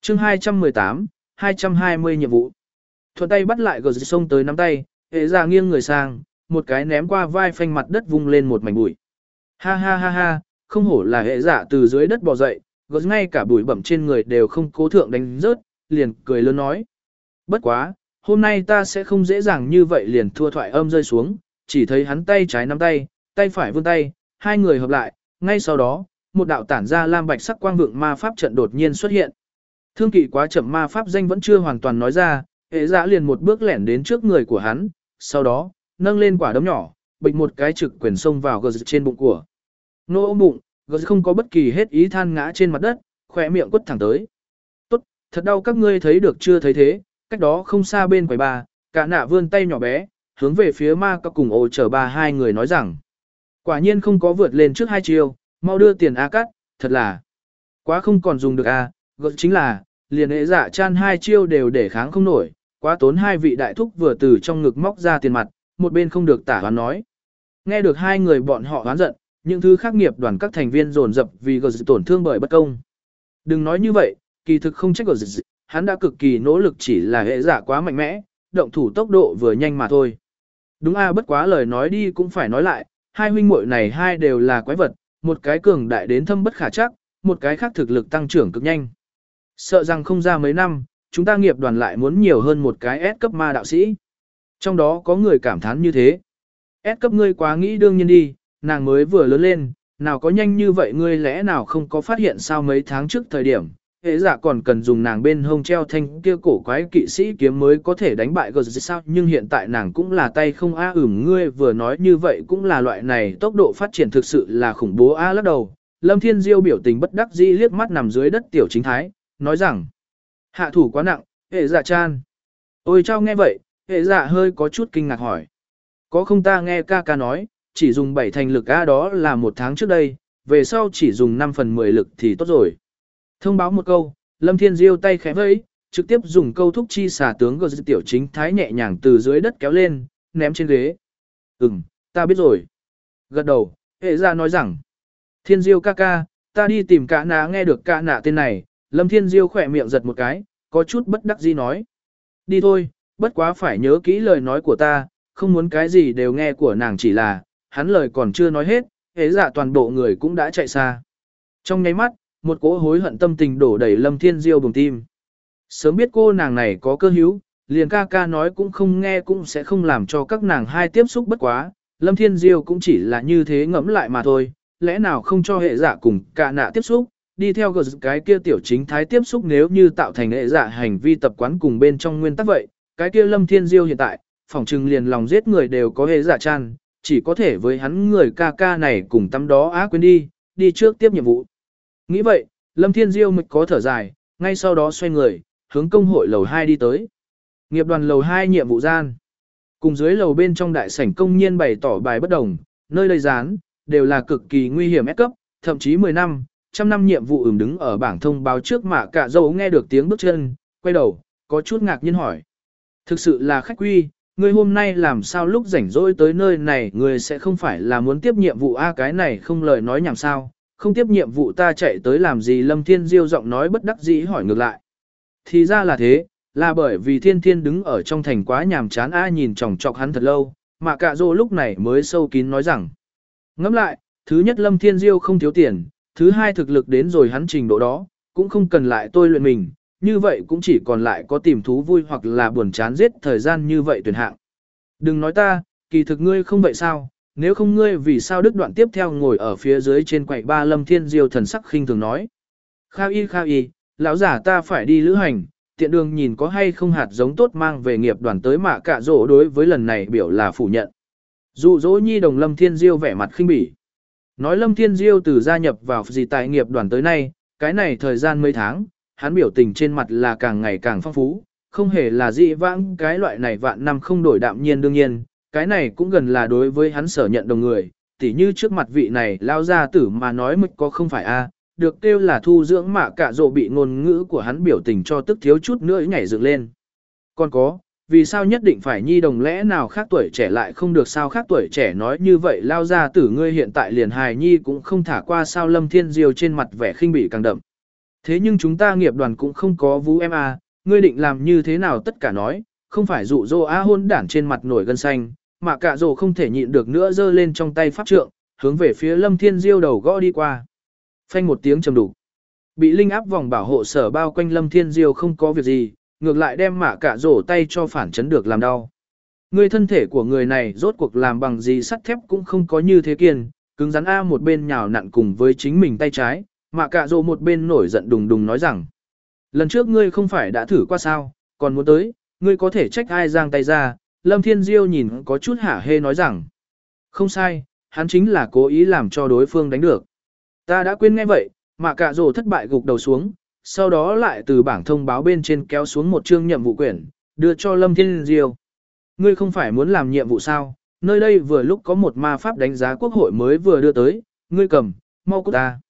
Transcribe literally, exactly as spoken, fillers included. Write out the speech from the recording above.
chương hai trăm mười tám, hai trăm hai mươi nhiệm vụ. Thuận tay bắt lại gờ sông tới nắm tay, hệ ra nghiêng người sang, một cái ném qua vai phanh mặt đất vung lên một mảnh bụi. Ha ha ha ha, không hổ là hệ giả từ dưới đất bò dậy, gờ ngay cả bụi bẩm trên người đều không cố thượng đánh rớt, liền cười lớn nói. Bất quá, hôm nay ta sẽ không dễ dàng như vậy liền thua thoại âm rơi xuống, chỉ thấy hắn tay trái nắm tay, tay phải vươn tay, hai người hợp lại, ngay sau đó, một đạo tản ra lam bạch sắc quang vượng ma pháp trận đột nhiên xuất hiện. Thương kỵ quá chậm ma pháp danh vẫn chưa hoàn toàn nói ra, hệ giả liền một bước lẻn đến trước người của hắn, sau đó, nâng lên quả đấm nhỏ, bịch một cái trực quyền xông vào gờ trên bụng của. Nô ôm bụng, gờ không có bất kỳ hết ý than ngã trên mặt đất, khỏe miệng quất thẳng tới. Tốt, thật đau các ngươi thấy được chưa thấy thế, cách đó không xa bên quầy bà, cả nạ vươn tay nhỏ bé, hướng về phía ma các cùng ổ chờ ba hai người nói rằng. Quả nhiên không có vượt lên trước hai chiêu, mau đưa tiền A cắt, thật là quá không còn dùng được A, gỡ chính là, liền hệ dạ chan hai chiêu đều để kháng không nổi, quá tốn hai vị đại thúc vừa từ trong ngực móc ra tiền mặt, một bên không được tả hoán nói. Nghe được hai người bọn họ hoán giận, những thứ khác nghiệp đoàn các thành viên dồn dập vì gỡ tổn thương bởi bất công. Đừng nói như vậy, kỳ thực không trách gỡ hắn đã cực kỳ nỗ lực chỉ là hệ dạ quá mạnh mẽ, động thủ tốc độ vừa nhanh mà thôi. Đúng a bất quá lời nói đi cũng phải nói lại, hai huynh muội này hai đều là quái vật, một cái cường đại đến thâm bất khả chắc, một cái khác thực lực tăng trưởng cực nhanh. Sợ rằng không ra mấy năm, chúng ta nghiệp đoàn lại muốn nhiều hơn một cái S cấp ma đạo sĩ. Trong đó có người cảm thán như thế. S cấp ngươi quá nghĩ đương nhiên đi, nàng mới vừa lớn lên, nào có nhanh như vậy ngươi lẽ nào không có phát hiện sao mấy tháng trước thời điểm, hệ giả còn cần dùng nàng bên hông treo thanh kia cổ quái kỵ sĩ kiếm mới có thể đánh bại gờ sao, nhưng hiện tại nàng cũng là tay không a ửng ngươi vừa nói như vậy cũng là loại này tốc độ phát triển thực sự là khủng bố a lắc đầu. Lâm Thiên Diêu biểu tình bất đắc dĩ liếc mắt nằm dưới đất tiểu chính thái, nói rằng hạ thủ quá nặng, hệ dạ chan. Ôi trao nghe vậy, hệ dạ hơi có chút kinh ngạc hỏi. Có không ta nghe ca ca nói, chỉ dùng bảy thành lực a đó là một tháng trước đây, về sau chỉ dùng năm phần mười lực thì tốt rồi. Thông báo một câu, Lâm Thiên Diêu tay khẽ vẫy, trực tiếp dùng câu thúc chi xà tướng gờ tiểu chính thái nhẹ nhàng từ dưới đất kéo lên, ném trên ghế. Ừm, ta biết rồi. Gật đầu, hệ ra nói rằng, Thiên Diêu ca ca, ta đi tìm cả nạ nghe được cả nạ tên này, Lâm Thiên Diêu khỏe miệng giật một cái, có chút bất đắc dĩ nói. Đi thôi, bất quá phải nhớ kỹ lời nói của ta, không muốn cái gì đều nghe của nàng chỉ là, hắn lời còn chưa nói hết, hệ dạ toàn bộ người cũng đã chạy xa. Trong nháy mắt, một cỗ hối hận tâm tình đổ đầy Lâm Thiên Diêu bùng tim. Sớm biết cô nàng này có cơ hữu, liền ca ca nói cũng không nghe cũng sẽ không làm cho các nàng hai tiếp xúc bất quá, Lâm Thiên Diêu cũng chỉ là như thế ngẫm lại mà thôi, lẽ nào không cho hệ dạ cùng cả nạ tiếp xúc, đi theo gờ cái kia tiểu chính thái tiếp xúc nếu như tạo thành hệ dạ hành vi tập quán cùng bên trong nguyên tắc vậy, cái kia Lâm Thiên Diêu hiện tại, phỏng trừng liền lòng giết người đều có hệ dạ chan, chỉ có thể với hắn người ca ca này cùng tắm đó á quên đi, đi trước tiếp nhiệm vụ. Nghĩ vậy, Lâm Thiên Diêu mịch có thở dài, ngay sau đó xoay người, hướng công hội lầu hai đi tới. Nghiệp đoàn lầu hai nhiệm vụ gian. Cùng dưới lầu bên trong đại sảnh công nhiên bày tỏ bài bất đồng, nơi đây dán, đều là cực kỳ nguy hiểm ép cấp, thậm chí mười năm, trăm năm nhiệm vụ ửng đứng ở bảng thông báo trước mà cả dâu nghe được tiếng bước chân, quay đầu, có chút ngạc nhiên hỏi. Thực sự là khách quy, ngươi hôm nay làm sao lúc rảnh rỗi tới nơi này ngươi sẽ không phải là muốn tiếp nhiệm vụ a cái này không lời nói nhảm sao. Không tiếp nhiệm vụ ta chạy tới làm gì Lâm Thiên Diêu giọng nói bất đắc dĩ hỏi ngược lại. Thì ra là thế, là bởi vì Thiên Thiên đứng ở trong thành quá nhàm chán a nhìn chòng chọc hắn thật lâu, mà cả rô lúc này mới sâu kín nói rằng. Ngẫm lại, thứ nhất Lâm Thiên Diêu không thiếu tiền, thứ hai thực lực đến rồi hắn trình độ đó, cũng không cần lại tôi luyện mình, như vậy cũng chỉ còn lại có tìm thú vui hoặc là buồn chán giết thời gian như vậy tuyển hạng. Đừng nói ta, kỳ thực ngươi không vậy sao? Nếu không ngươi vì sao đứt đoạn tiếp theo ngồi ở phía dưới trên quầy ba Lâm Thiên Diêu thần sắc khinh thường nói. Kha y kha y, lão giả ta phải đi lữ hành, tiện đường nhìn có hay không hạt giống tốt mang về nghiệp đoàn tới mà cả rỗ đối với lần này biểu là phủ nhận. Dụ dỗ nhi đồng Lâm Thiên Diêu vẻ mặt khinh bỉ. Nói Lâm Thiên Diêu từ gia nhập vào gì tại nghiệp đoàn tới nay, cái này thời gian mấy tháng, hắn biểu tình trên mặt là càng ngày càng phong phú, không hề là dị vãng cái loại này vạn năm không đổi đạm nhiên đương nhiên. Cái này cũng gần là đối với hắn sở nhận đồng người, tỉ như trước mặt vị này lao ra tử mà nói mực có không phải a được kêu là thu dưỡng mà cả rộ bị ngôn ngữ của hắn biểu tình cho tức thiếu chút nữa nhảy dựng lên. Còn có, vì sao nhất định phải nhi đồng lẽ nào khác tuổi trẻ lại không được sao khác tuổi trẻ nói như vậy lao ra tử ngươi hiện tại liền hài nhi cũng không thả qua sao Lâm Thiên Diêu trên mặt vẻ khinh bỉ càng đậm. Thế nhưng chúng ta nghiệp đoàn cũng không có vũ em à, ngươi định làm như thế nào tất cả nói, không phải dụ dỗ á hôn đản trên mặt nổi gân xanh, mà cả rồ không thể nhịn được nữa giơ lên trong tay pháp trượng, hướng về phía Lâm Thiên Diêu đầu gõ đi qua. Phanh một tiếng trầm đục. Bị linh áp vòng bảo hộ sở bao quanh Lâm Thiên Diêu không có việc gì, ngược lại đem mạ cả rổ tay cho phản chấn được làm đau. Người thân thể của người này rốt cuộc làm bằng gì sắt thép cũng không có như thế kiên, cứng rắn A một bên nhào nặn cùng với chính mình tay trái, mạ cả rổ một bên nổi giận đùng đùng nói rằng. Lần trước ngươi không phải đã thử qua sao, còn muốn tới, ngươi có thể trách ai giang tay ra, Lâm Thiên Diêu nhìn có chút hả hê nói rằng. Không sai, hắn chính là cố ý làm cho đối phương đánh được. Ta đã quên nghe vậy, mà cả rồ thất bại gục đầu xuống, sau đó lại từ bảng thông báo bên trên kéo xuống một chương nhiệm vụ quyển, đưa cho Lâm Thiên Diêu. Ngươi không phải muốn làm nhiệm vụ sao, nơi đây vừa lúc có một ma pháp đánh giá quốc hội mới vừa đưa tới, ngươi cầm, mau cút ta.